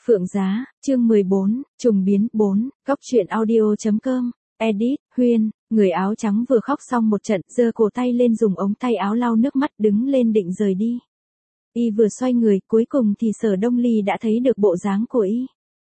Phượng Giá, chương 14, trùng biến 4, góc truyện audio.com, edit, Huyên, người áo trắng vừa khóc xong một trận, giơ cổ tay lên dùng ống tay áo lau nước mắt đứng lên định rời đi. Y vừa xoay người, cuối cùng thì Sở Đông Ly đã thấy được bộ dáng của y.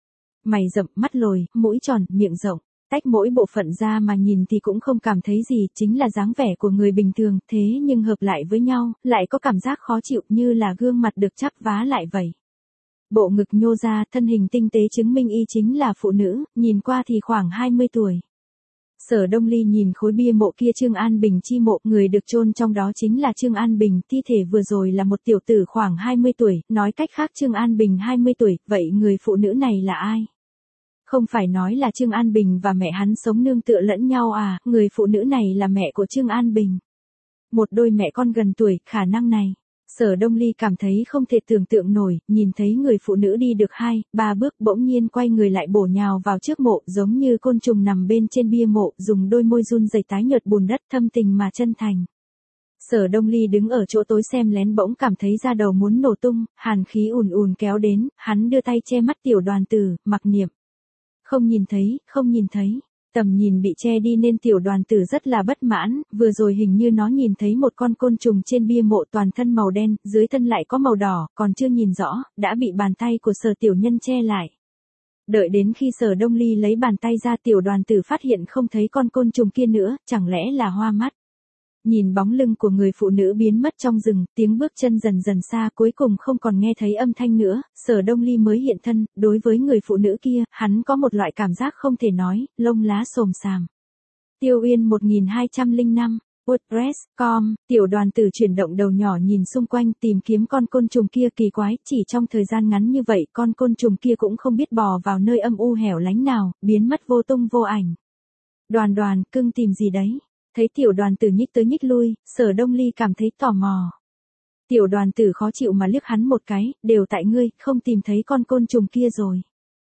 Mày rậm, mắt lồi, mũi tròn, miệng rộng, tách mỗi bộ phận ra mà nhìn thì cũng không cảm thấy gì, chính là dáng vẻ của người bình thường, thế nhưng hợp lại với nhau, lại có cảm giác khó chịu như là gương mặt được chắp vá lại vậy. Bộ ngực nhô ra, thân hình tinh tế chứng minh y chính là phụ nữ, nhìn qua thì khoảng 20 tuổi. Sở Đông Ly nhìn khối bia mộ kia Trương An Bình chi mộ, người được chôn trong đó chính là Trương An Bình, thi thể vừa rồi là một tiểu tử khoảng 20 tuổi, nói cách khác Trương An Bình 20 tuổi, vậy người phụ nữ này là ai? Không phải nói là Trương An Bình và mẹ hắn sống nương tựa lẫn nhau à, người phụ nữ này là mẹ của Trương An Bình. Một đôi mẹ con gần tuổi, khả năng này. Sở Đông Ly cảm thấy không thể tưởng tượng nổi, nhìn thấy người phụ nữ đi được 2-3 bước bỗng nhiên quay người lại bổ nhào vào trước mộ giống như côn trùng nằm bên trên bia mộ, dùng đôi môi run rẩy tái nhợt bùn đất thâm tình mà chân thành. Sở Đông Ly đứng ở chỗ tối xem lén bỗng cảm thấy da đầu muốn nổ tung, hàn khí ùn ùn kéo đến, hắn đưa tay che mắt Tiểu Đoàn Tử, mặc niệm. Không nhìn thấy, không nhìn thấy. Tầm nhìn bị che đi nên Tiểu Đoàn Tử rất là bất mãn, vừa rồi hình như nó nhìn thấy một con côn trùng trên bia mộ toàn thân màu đen, dưới thân lại có màu đỏ, còn chưa nhìn rõ, đã bị bàn tay của Sở Tiểu Nhân che lại. Đợi đến khi Sở Đông Ly lấy bàn tay ra Tiểu Đoàn Tử phát hiện không thấy con côn trùng kia nữa, chẳng lẽ là hoa mắt. Nhìn bóng lưng của người phụ nữ biến mất trong rừng, tiếng bước chân dần dần xa cuối cùng không còn nghe thấy âm thanh nữa, Sở Đông Ly mới hiện thân, đối với người phụ nữ kia, hắn có một loại cảm giác không thể nói, lông lá xồm xàm. Tiêu Uyên 1205, WordPress.com, Tiểu Đoàn Tử chuyển động đầu nhỏ nhìn xung quanh tìm kiếm con côn trùng kia kỳ quái, chỉ trong thời gian ngắn như vậy con côn trùng kia cũng không biết bò vào nơi âm u hẻo lánh nào, biến mất vô tung vô ảnh. Đoàn Đoàn, cưng tìm gì đấy? Thấy Tiểu Đoàn Tử nhích tới nhích lui, Sở Đông Ly cảm thấy tò mò. Tiểu Đoàn Tử khó chịu mà liếc hắn một cái, đều tại ngươi, không tìm thấy con côn trùng kia rồi.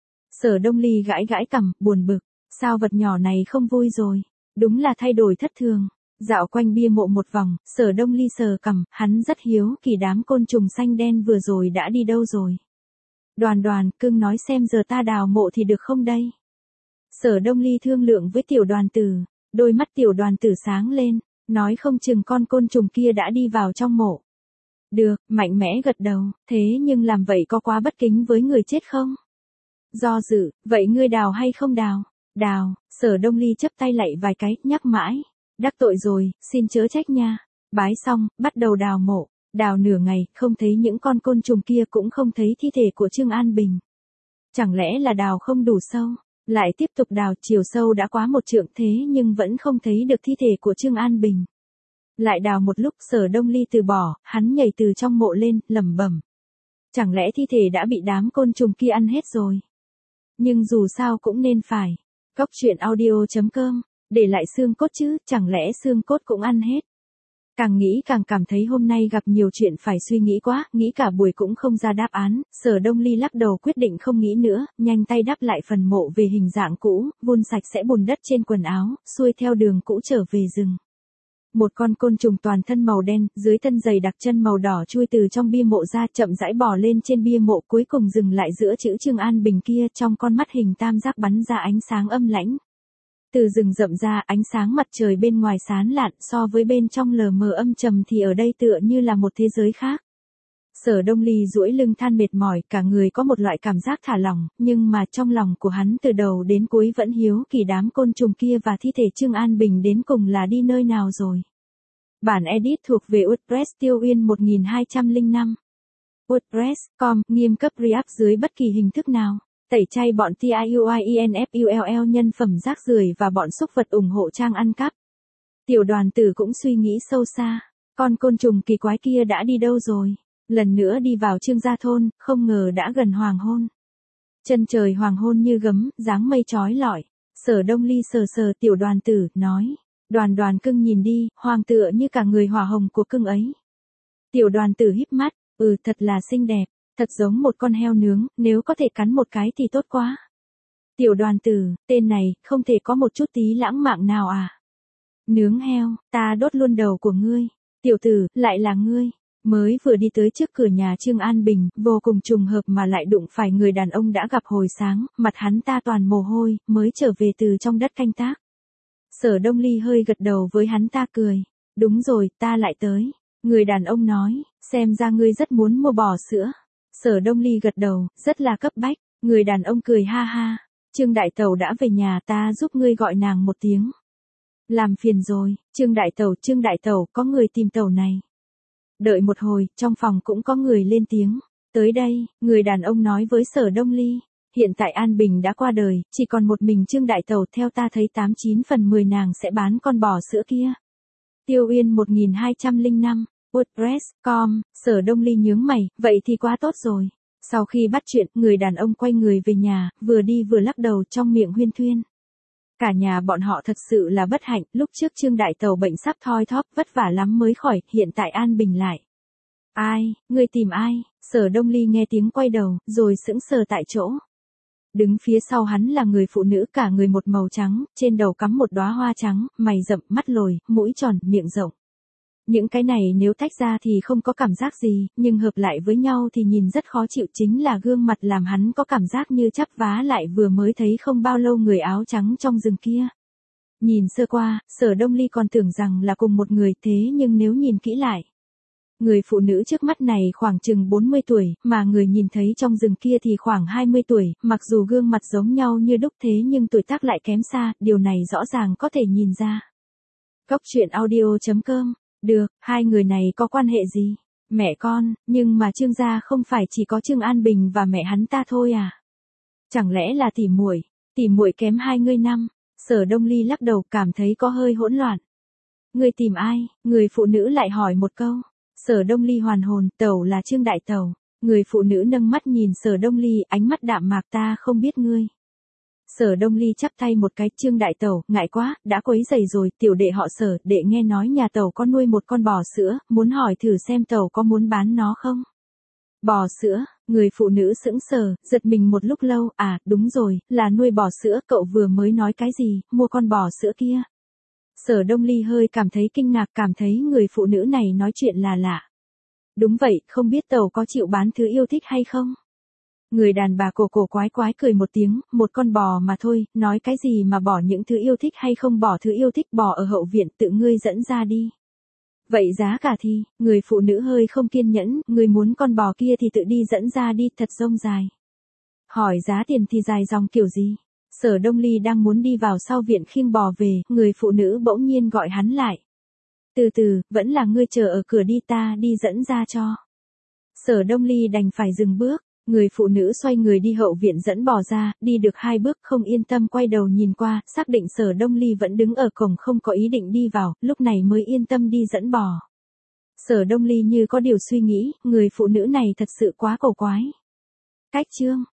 Sở Đông Ly gãi gãi cằm, buồn bực, sao vật nhỏ này không vui rồi, đúng là thay đổi thất thường. Dạo quanh bia mộ một vòng, Sở Đông Ly sờ cằm, hắn rất hiếu kỳ đám côn trùng xanh đen vừa rồi đã đi đâu rồi. Đoàn Đoàn, cưng nói xem giờ ta đào mộ thì được không đây? Sở Đông Ly thương lượng với Tiểu Đoàn Tử. Đôi mắt Tiểu Đoàn Tử sáng lên, nói không chừng con côn trùng kia đã đi vào trong mộ. Được, mạnh mẽ gật đầu, thế nhưng làm vậy có quá bất kính với người chết không? Do dự, vậy ngươi đào hay không đào? Đào, Sở Đông Ly chấp tay lạy vài cái, nhắc mãi. Đắc tội rồi, xin chớ trách nha. Bái xong, bắt đầu đào mộ. Đào nửa ngày, không thấy những con côn trùng kia cũng không thấy thi thể của Trương An Bình. Chẳng lẽ là đào không đủ sâu? Lại tiếp tục đào, chiều sâu đã quá 1 trượng thế nhưng vẫn không thấy được thi thể của Trương An Bình. Lại đào một lúc Sở Đông Ly từ bỏ, hắn nhảy từ trong mộ lên, lẩm bẩm. Chẳng lẽ thi thể đã bị đám côn trùng kia ăn hết rồi? Nhưng dù sao cũng nên phải. Góc truyện audio.com, để lại xương cốt chứ, chẳng lẽ xương cốt cũng ăn hết? Càng nghĩ càng cảm thấy hôm nay gặp nhiều chuyện phải suy nghĩ quá, nghĩ cả buổi cũng không ra đáp án, Sở Đông Ly lắc đầu quyết định không nghĩ nữa, nhanh tay đắp lại phần mộ về hình dạng cũ, vun sạch sẽ bùn đất trên quần áo, xuôi theo đường cũ trở về rừng. Một con côn trùng toàn thân màu đen, dưới thân dày đặc chân màu đỏ chui từ trong bia mộ ra chậm rãi bò lên trên bia mộ cuối cùng dừng lại giữa chữ Trương An Bình kia trong con mắt hình tam giác bắn ra ánh sáng âm lãnh. Từ rừng rậm ra ánh sáng mặt trời bên ngoài sáng lạn so với bên trong lờ mờ âm trầm thì ở đây tựa như là một thế giới khác. Sở Đông Ly duỗi lưng than mệt mỏi cả người có một loại cảm giác thả lỏng, nhưng mà trong lòng của hắn từ đầu đến cuối vẫn hiếu kỳ đám côn trùng kia và thi thể Trương An Bình đến cùng là đi nơi nào rồi. Bản edit thuộc về WordPress Tiêu Uyên 1205. WordPress.com nghiêm cấp React dưới bất kỳ hình thức nào. Tẩy chay bọn TIUIENFULL nhân phẩm rác rưởi và bọn xúc vật ủng hộ trang ăn cắp. Tiểu Đoàn Tử cũng suy nghĩ sâu xa. Con côn trùng kỳ quái kia đã đi đâu rồi? Lần nữa đi vào Trương gia thôn, không ngờ đã gần hoàng hôn. Chân trời hoàng hôn như gấm, dáng mây chói lọi. Sở Đông Ly sờ sờ Tiểu Đoàn Tử, nói. Đoàn Đoàn cưng nhìn đi, hoàng tựa như cả người hỏa hồng của cưng ấy. Tiểu Đoàn Tử híp mắt, thật là xinh đẹp. Thật giống một con heo nướng, nếu có thể cắn một cái thì tốt quá. Tiểu Đoàn Tử, tên này, không thể có một chút tí lãng mạn nào à? Nướng heo, ta đốt luôn đầu của ngươi. Tiểu tử, lại là ngươi. Mới vừa đi tới trước cửa nhà Trương An Bình, vô cùng trùng hợp mà lại đụng phải người đàn ông đã gặp hồi sáng, mặt hắn ta toàn mồ hôi, mới trở về từ trong đất canh tác. Sở Đông Ly hơi gật đầu với hắn ta cười. Đúng rồi, ta lại tới. Người đàn ông nói, xem ra ngươi rất muốn mua bò sữa. Sở Đông Ly gật đầu, rất là cấp bách. Người đàn ông cười ha ha. Trương Đại Tẩu đã về nhà, ta giúp ngươi gọi nàng một tiếng. Làm phiền rồi, Trương Đại Tẩu, có người tìm tẩu này. Đợi một hồi, trong phòng cũng có người lên tiếng. Tới đây, người đàn ông nói với Sở Đông Ly. Hiện tại An Bình đã qua đời, chỉ còn một mình Trương Đại Tẩu, theo ta thấy 89 phần 10 nàng sẽ bán con bò sữa kia. Tiêu Uyên 1205, WordPress.com, Sở Đông Ly nhướng mày, vậy thì quá tốt rồi. Sau khi bắt chuyện, người đàn ông quay người về nhà, vừa đi vừa lắc đầu trong miệng huyên thuyên. Cả nhà bọn họ thật sự là bất hạnh, lúc trước Trương Đại Tẩu bệnh sắp thoi thóp, vất vả lắm mới khỏi, hiện tại An Bình lại. Ai, ngươi tìm ai? Sở Đông Ly nghe tiếng quay đầu, rồi sững sờ tại chỗ. Đứng phía sau hắn là người phụ nữ cả người một màu trắng, trên đầu cắm một đóa hoa trắng, mày rậm, mắt lồi, mũi tròn, miệng rộng. Những cái này nếu tách ra thì không có cảm giác gì, nhưng hợp lại với nhau thì nhìn rất khó chịu, chính là gương mặt làm hắn có cảm giác như chắp vá lại vừa mới thấy không bao lâu người áo trắng trong rừng kia. Nhìn sơ qua, Sở Đông Ly còn tưởng rằng là cùng một người, thế nhưng nếu nhìn kỹ lại. Người phụ nữ trước mắt này khoảng chừng 40 tuổi, mà người nhìn thấy trong rừng kia thì khoảng 20 tuổi, mặc dù gương mặt giống nhau như đúc thế nhưng tuổi tác lại kém xa, điều này rõ ràng có thể nhìn ra. Cốc truyện audio.com. Được, hai người này có quan hệ gì? Mẹ con, nhưng mà Trương gia không phải chỉ có Trương An Bình và mẹ hắn ta thôi à? Chẳng lẽ là tỉ muội kém hai ngươi năm? Sở Đông Ly lắc đầu, cảm thấy có hơi hỗn loạn. Ngươi tìm ai? Người phụ nữ lại hỏi một câu. Sở Đông Ly hoàn hồn, tẩu là Trương Đại Tẩu. Người phụ nữ nâng mắt nhìn Sở Đông Ly, ánh mắt đạm mạc, ta không biết ngươi. Sở Đông Ly chắp tay một cái, Trương Đại Tẩu, ngại quá, đã quấy rầy rồi, tiểu đệ họ Sở, đệ nghe nói nhà tẩu có nuôi một con bò sữa, muốn hỏi thử xem tẩu có muốn bán nó không? Bò sữa, người phụ nữ sững sờ, giật mình một lúc lâu, à, đúng rồi, là nuôi bò sữa, cậu vừa mới nói cái gì, mua con bò sữa kia. Sở Đông Ly hơi cảm thấy kinh ngạc, cảm thấy người phụ nữ này nói chuyện là lạ. Đúng vậy, không biết tẩu có chịu bán thứ yêu thích hay không? Người đàn bà cổ quái cười một tiếng, một con bò mà thôi, nói cái gì mà bỏ những thứ yêu thích hay không bỏ thứ yêu thích, bỏ ở hậu viện, tự ngươi dẫn ra đi. Vậy giá cả thì, người phụ nữ hơi không kiên nhẫn, người muốn con bò kia thì tự đi dẫn ra đi, thật rông dài. Hỏi giá tiền thì dài dòng kiểu gì? Sở Đông Ly đang muốn đi vào sau viện khiêng bò về, người phụ nữ bỗng nhiên gọi hắn lại. Từ từ, vẫn là ngươi chờ ở cửa đi, ta đi dẫn ra cho. Sở Đông Ly đành phải dừng bước. Người phụ nữ xoay người đi hậu viện dẫn bò ra, đi được 2 bước không yên tâm quay đầu nhìn qua, xác định Sở Đông Ly vẫn đứng ở cổng không có ý định đi vào, lúc này mới yên tâm đi dẫn bò. Sở Đông Ly như có điều suy nghĩ, người phụ nữ này thật sự quá cổ quái. Cách chương